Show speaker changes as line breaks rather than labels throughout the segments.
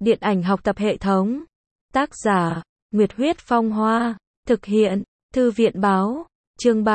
Điện ảnh học tập hệ thống. Tác giả, Nguyệt Huyết Phong Hoa. Thực hiện, Thư viện Báo. Chương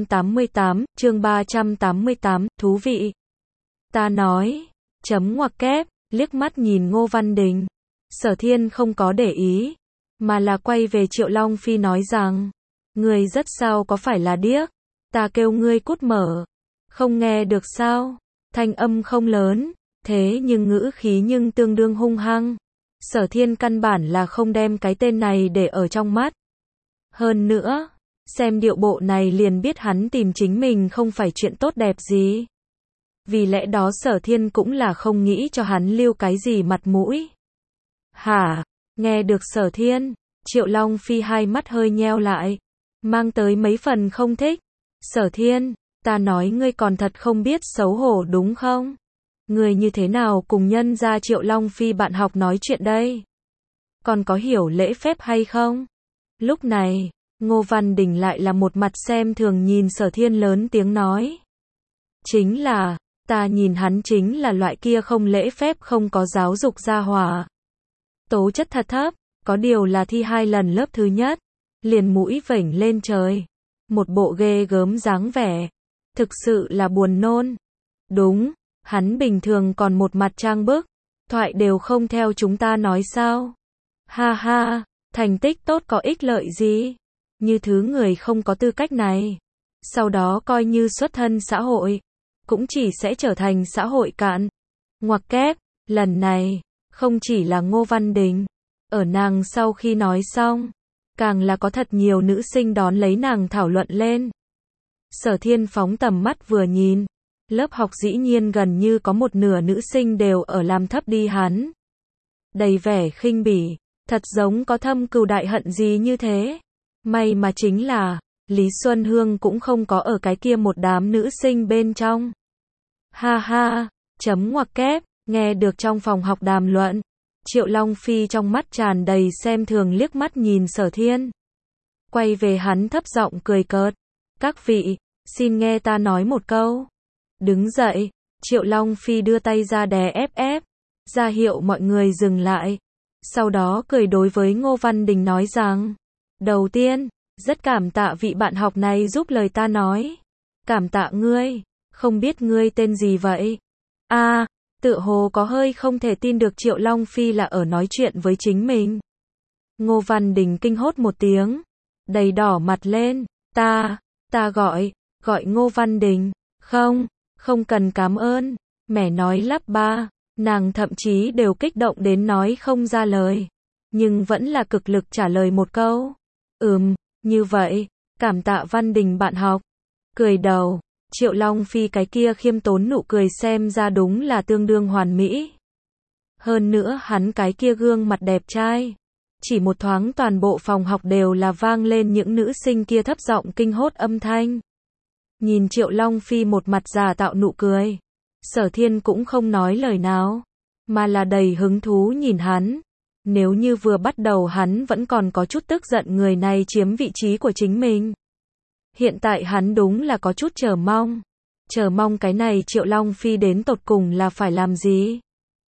388, thú vị. Ta nói, chấm ngoặc kép, liếc mắt nhìn Ngô Văn Đình. Sở Thiên không có để ý, mà là quay về Triệu Long Phi nói rằng, ngươi rất sao có phải là điếc, ta kêu ngươi cút mở, không nghe được sao, thanh âm không lớn, thế nhưng ngữ khí nhưng tương đương hung hăng. Sở Thiên căn bản là không đem cái tên này để ở trong mắt. Hơn nữa, xem điệu bộ này liền biết hắn tìm chính mình không phải chuyện tốt đẹp gì. Vì lẽ đó Sở Thiên cũng là không nghĩ cho hắn lưu cái gì mặt mũi. Hả? Nghe được Sở Thiên, Triệu Long Phi hai mắt hơi nheo lại, mang tới mấy phần không thích. Sở Thiên, ta nói ngươi còn thật không biết xấu hổ đúng không? Ngươi như thế nào cùng nhân gia Triệu Long Phi bạn học nói chuyện đây? Còn có hiểu lễ phép hay không? Lúc này, Ngô Văn Đình lại là một mặt xem thường nhìn Sở Thiên lớn tiếng nói. Chính là, ta nhìn hắn chính là loại kia không lễ phép không có giáo dục gia hỏa. Tố chất thật thấp, có điều là thi 2 lần lớp thứ nhất, liền mũi vểnh lên trời. Một bộ ghê gớm dáng vẻ. Thực sự là buồn nôn. Đúng, hắn bình thường còn một mặt trang bức, thoại đều không theo chúng ta nói sao. Ha ha, thành tích tốt có ích lợi gì? Như thứ người không có tư cách này. Sau đó coi như xuất thân xã hội, cũng chỉ sẽ trở thành xã hội cạn. Ngoặc kép, lần này, không chỉ là Ngô Văn Đình. Ở nàng sau khi nói xong, càng là có thật nhiều nữ sinh đón lấy nàng thảo luận lên. Sở Thiên phóng tầm mắt vừa nhìn, lớp học dĩ nhiên gần như có một nửa nữ sinh đều ở làm thấp đi hắn. Đầy vẻ khinh bỉ, thật giống có thâm cừu đại hận gì như thế. May mà chính là, Lý Xuân Hương cũng không có ở cái kia một đám nữ sinh bên trong. Ha ha, chấm ngoặc kép, nghe được trong phòng học đàm luận. Triệu Long Phi trong mắt tràn đầy xem thường liếc mắt nhìn Sở Thiên. Quay về hắn thấp giọng cười cợt. Các vị, xin nghe ta nói một câu. Đứng dậy, Triệu Long Phi đưa tay ra đè ép, ra hiệu mọi người dừng lại. Sau đó cười đối với Ngô Văn Đình nói rằng, đầu tiên, rất cảm tạ vị bạn học này giúp lời ta nói. Cảm tạ ngươi, không biết ngươi tên gì vậy? Tựa hồ có hơi không thể tin được Triệu Long Phi là ở nói chuyện với chính mình. Ngô Văn Đình kinh hốt một tiếng, đầy đỏ mặt lên, ta gọi Ngô Văn Đình, không cần cảm ơn, mẹ nói lắp ba, nàng thậm chí đều kích động đến nói không ra lời, nhưng vẫn là cực lực trả lời một câu, như vậy, cảm tạ Văn Đình bạn học, cười đầu. Triệu Long Phi cái kia khiêm tốn nụ cười xem ra đúng là tương đương hoàn mỹ. Hơn nữa hắn cái kia gương mặt đẹp trai. Chỉ một thoáng toàn bộ phòng học đều là vang lên những nữ sinh kia thấp giọng kinh hốt âm thanh. Nhìn Triệu Long Phi một mặt giả tạo nụ cười. Sở Thiên cũng không nói lời nào, mà là đầy hứng thú nhìn hắn. Nếu như vừa bắt đầu hắn vẫn còn có chút tức giận người này chiếm vị trí của chính mình. Hiện tại hắn đúng là có chút chờ mong cái này Triệu Long Phi đến tột cùng là phải làm gì.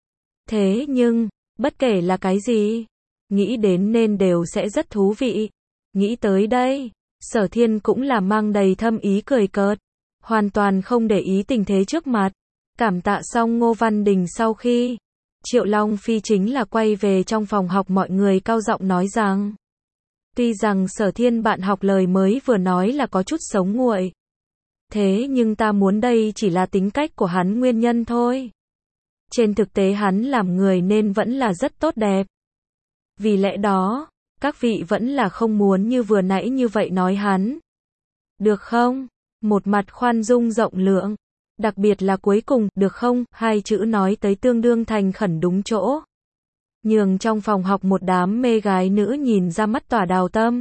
Thế nhưng, bất kể là cái gì, nghĩ đến nên đều sẽ rất thú vị. Nghĩ tới đây, Sở Thiên cũng là mang đầy thâm ý cười cợt, hoàn toàn không để ý tình thế trước mặt. Cảm tạ xong Ngô Văn Đình sau khi, Triệu Long Phi chính là quay về trong phòng học mọi người cao giọng nói rằng, tuy rằng Sở Thiên bạn học lời mới vừa nói là có chút sống nguội. Thế nhưng ta muốn đây chỉ là tính cách của hắn nguyên nhân thôi. Trên thực tế hắn làm người nên vẫn là rất tốt đẹp. Vì lẽ đó, các vị vẫn là không muốn như vừa nãy như vậy nói hắn. Được không? Một mặt khoan dung rộng lượng. Đặc biệt là cuối cùng, được không? Hai chữ nói tới tương đương thành khẩn đúng chỗ. Nhường trong phòng học một đám mê gái nữ nhìn ra mắt tỏa đào tâm.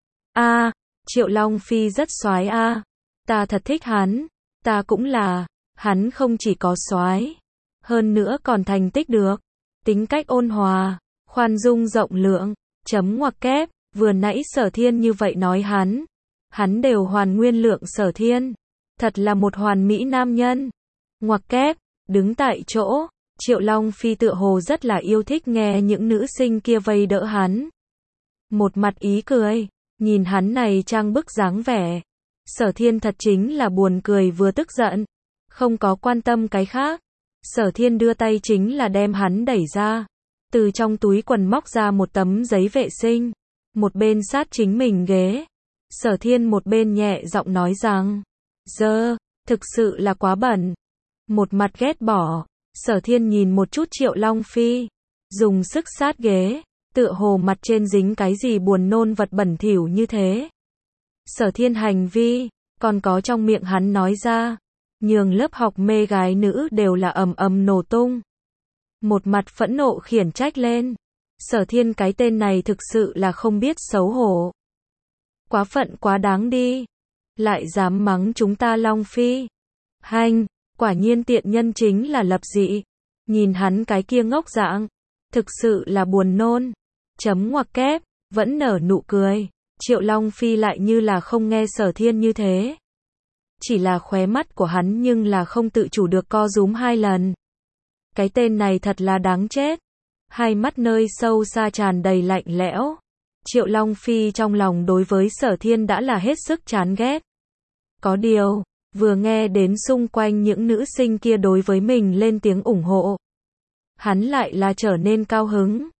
Triệu Long Phi rất soái ta thật thích hắn, ta cũng là, hắn không chỉ có soái, hơn nữa còn thành tích được, tính cách ôn hòa, khoan dung rộng lượng, chấm ngoặc kép, vừa nãy Sở Thiên như vậy nói hắn đều hoàn nguyên lượng Sở Thiên, thật là một hoàn mỹ nam nhân, ngoặc kép, đứng tại chỗ, Triệu Long Phi tựa hồ rất là yêu thích nghe những nữ sinh kia vây đỡ hắn. Một mặt ý cười, nhìn hắn này trang bức dáng vẻ. Sở Thiên thật chính là buồn cười vừa tức giận, không có quan tâm cái khác. Sở Thiên đưa tay chính là đem hắn đẩy ra, từ trong túi quần móc ra một tấm giấy vệ sinh, một bên sát chính mình ghế. Sở Thiên một bên nhẹ giọng nói rằng, dơ, thực sự là quá bẩn. Một mặt ghét bỏ, Sở Thiên nhìn một chút Triệu Long Phi, dùng sức sát ghế, tựa hồ mặt trên dính cái gì buồn nôn vật bẩn thỉu như thế. Sở Thiên hành vi, còn có trong miệng hắn nói ra, nhường lớp học mê gái nữ đều là ầm ầm nổ tung. Một mặt phẫn nộ khiển trách lên. Sở Thiên cái tên này thực sự là không biết xấu hổ. Quá phận quá đáng đi. Lại dám mắng chúng ta Long Phi. Hanh, quả nhiên tiện nhân chính là lập dị. Nhìn hắn cái kia ngốc dạng, thực sự là buồn nôn. Chấm ngoặc kép, vẫn nở nụ cười. Triệu Long Phi lại như là không nghe Sở Thiên như thế. Chỉ là khóe mắt của hắn nhưng là không tự chủ được co rúm 2 lần. Cái tên này thật là đáng chết. Hai mắt nơi sâu xa tràn đầy lạnh lẽo. Triệu Long Phi trong lòng đối với Sở Thiên đã là hết sức chán ghét. Có điều, vừa nghe đến xung quanh những nữ sinh kia đối với mình lên tiếng ủng hộ, hắn lại là trở nên cao hứng.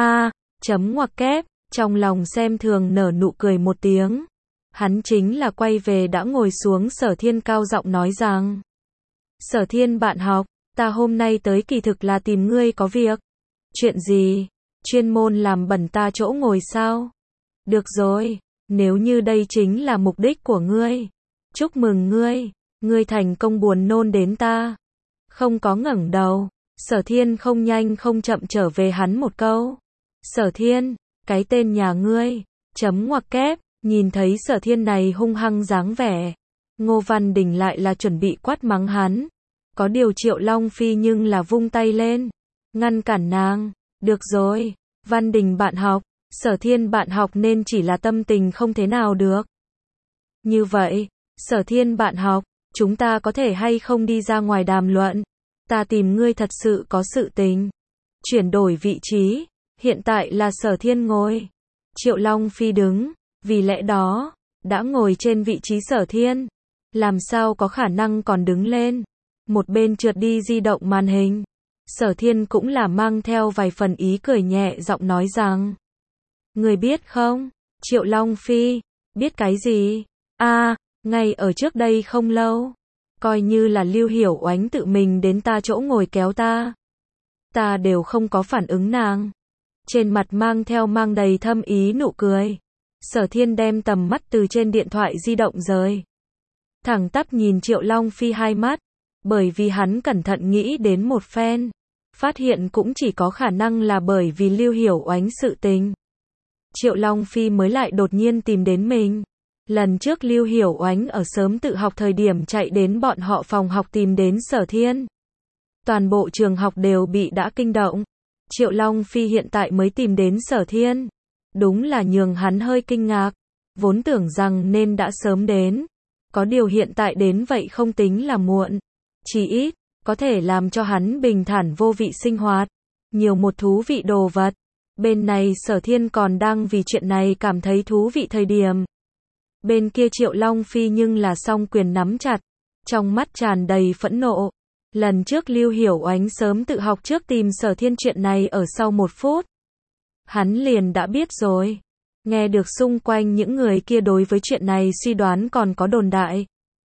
Chấm ngoặc kép, trong lòng xem thường nở nụ cười một tiếng. Hắn chính là quay về đã ngồi xuống. Sở Thiên cao giọng nói rằng, Sở Thiên bạn học, ta hôm nay tới kỳ thực là tìm ngươi có việc. Chuyện gì? Chuyên môn làm bẩn ta chỗ ngồi sao? Được rồi, nếu như đây chính là mục đích của ngươi, chúc mừng ngươi, ngươi thành công buồn nôn đến ta. Không có ngẩng đầu, Sở Thiên không nhanh không chậm trở về hắn một câu. Sở Thiên, cái tên nhà ngươi, chấm ngoặc kép, nhìn thấy Sở Thiên này hung hăng dáng vẻ, Ngô Văn Đình lại là chuẩn bị quát mắng hắn. Có điều Triệu Long Phi nhưng là vung tay lên, ngăn cản nàng. Được rồi, Văn Đình bạn học, Sở Thiên bạn học nên chỉ là tâm tình không thế nào được. Như vậy, Sở Thiên bạn học, chúng ta có thể hay không đi ra ngoài đàm luận? Ta tìm ngươi thật sự có sự tình. Chuyển đổi vị trí, hiện tại là Sở Thiên ngồi. Triệu Long Phi đứng, vì lẽ đó, đã ngồi trên vị trí Sở Thiên. Làm sao có khả năng còn đứng lên? Một bên trượt đi di động màn hình. Sở Thiên cũng là mang theo vài phần ý cười nhẹ giọng nói rằng, người biết không? Triệu Long Phi, biết cái gì? Ngay ở trước đây không lâu, coi như là Lưu Hiểu Oánh tự mình đến ta chỗ ngồi kéo ta. Ta đều không có phản ứng nàng. Trên mặt mang đầy thâm ý nụ cười. Sở Thiên đem tầm mắt từ trên điện thoại di động rời. Thẳng tắp nhìn Triệu Long Phi hai mắt, bởi vì hắn cẩn thận nghĩ đến một phen. Phát hiện cũng chỉ có khả năng là bởi vì Lưu Hiểu Oánh sự tình. Triệu Long Phi mới lại đột nhiên tìm đến mình. Lần trước Lưu Hiểu Oánh ở sớm tự học thời điểm chạy đến bọn họ phòng học tìm đến Sở Thiên. Toàn bộ trường học đều bị đã kinh động. Triệu Long Phi hiện tại mới tìm đến Sở Thiên. Đúng là nhường hắn hơi kinh ngạc. Vốn tưởng rằng nên đã sớm đến. Có điều hiện tại đến vậy không tính là muộn. Chỉ ít, có thể làm cho hắn bình thản vô vị sinh hoạt. Nhiều một thú vị đồ vật. Bên này Sở Thiên còn đang vì chuyện này cảm thấy thú vị thời điểm. Bên kia Triệu Long Phi nhưng là song quyền nắm chặt. Trong mắt tràn đầy phẫn nộ. Lần trước Lưu Hiểu Oánh sớm tự học trước tìm Sở Thiên chuyện này ở sau 1 phút. Hắn liền đã biết rồi. Nghe được xung quanh những người kia đối với chuyện này suy đoán còn có đồn đại.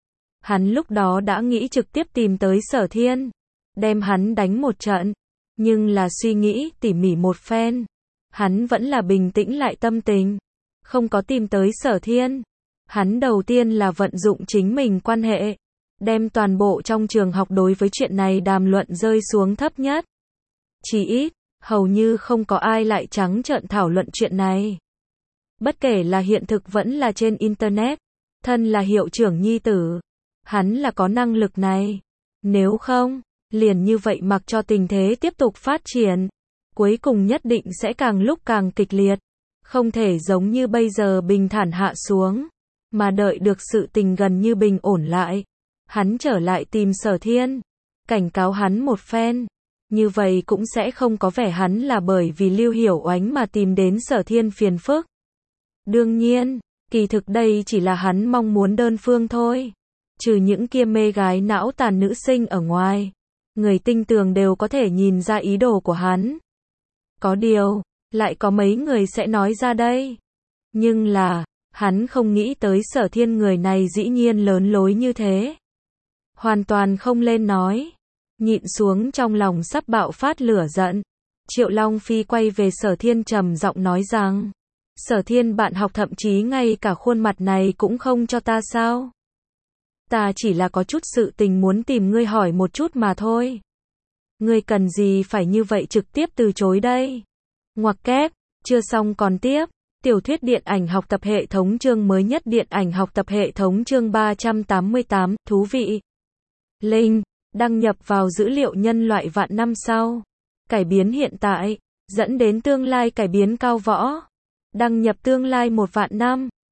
Hắn lúc đó đã nghĩ trực tiếp tìm tới Sở Thiên. Đem hắn đánh một trận. Nhưng là suy nghĩ tỉ mỉ một phen. Hắn vẫn là bình tĩnh lại tâm tình. Không có tìm tới Sở Thiên. Hắn đầu tiên là vận dụng chính mình quan hệ. Đem toàn bộ trong trường học đối với chuyện này đàm luận rơi xuống thấp nhất. Chỉ ít, hầu như không có ai lại trắng trợn thảo luận chuyện này. Bất kể là hiện thực vẫn là trên Internet. Thân là hiệu trưởng nhi tử. Hắn là có năng lực này. Nếu không, liền như vậy mặc cho tình thế tiếp tục phát triển. Cuối cùng nhất định sẽ càng lúc càng kịch liệt. Không thể giống như bây giờ bình thản hạ xuống. Mà đợi được sự tình gần như bình ổn lại. Hắn trở lại tìm Sở Thiên. Cảnh cáo hắn một phen. Như vậy cũng sẽ không có vẻ hắn là bởi vì Lưu Hiểu Oánh mà tìm đến Sở Thiên phiền phức. Đương nhiên, kỳ thực đây chỉ là hắn mong muốn đơn phương thôi. Trừ những kia mê gái não tàn nữ sinh ở ngoài, người tinh tường đều có thể nhìn ra ý đồ của hắn. Có điều, lại có mấy người sẽ nói ra đây. Nhưng là, hắn không nghĩ tới Sở Thiên người này dĩ nhiên lớn lối như thế. Hoàn toàn không lên nói. Nhịn xuống trong lòng sắp bạo phát lửa giận. Triệu Long Phi quay về Sở Thiên trầm giọng nói rằng, Sở Thiên bạn học thậm chí ngay cả khuôn mặt này cũng không cho ta sao? Ta chỉ là có chút sự tình muốn tìm ngươi hỏi một chút mà thôi. Ngươi cần gì phải như vậy trực tiếp từ chối đây? Ngoặc kép, chưa xong còn tiếp. Tiểu thuyết điện ảnh học tập hệ thống chương mới nhất điện ảnh học tập hệ thống chương 388, thú vị. Link, đăng nhập vào dữ liệu nhân loại vạn năm sau. Cải biến hiện tại, dẫn đến tương lai cải biến cao võ. Đăng nhập tương lai 1 vạn năm.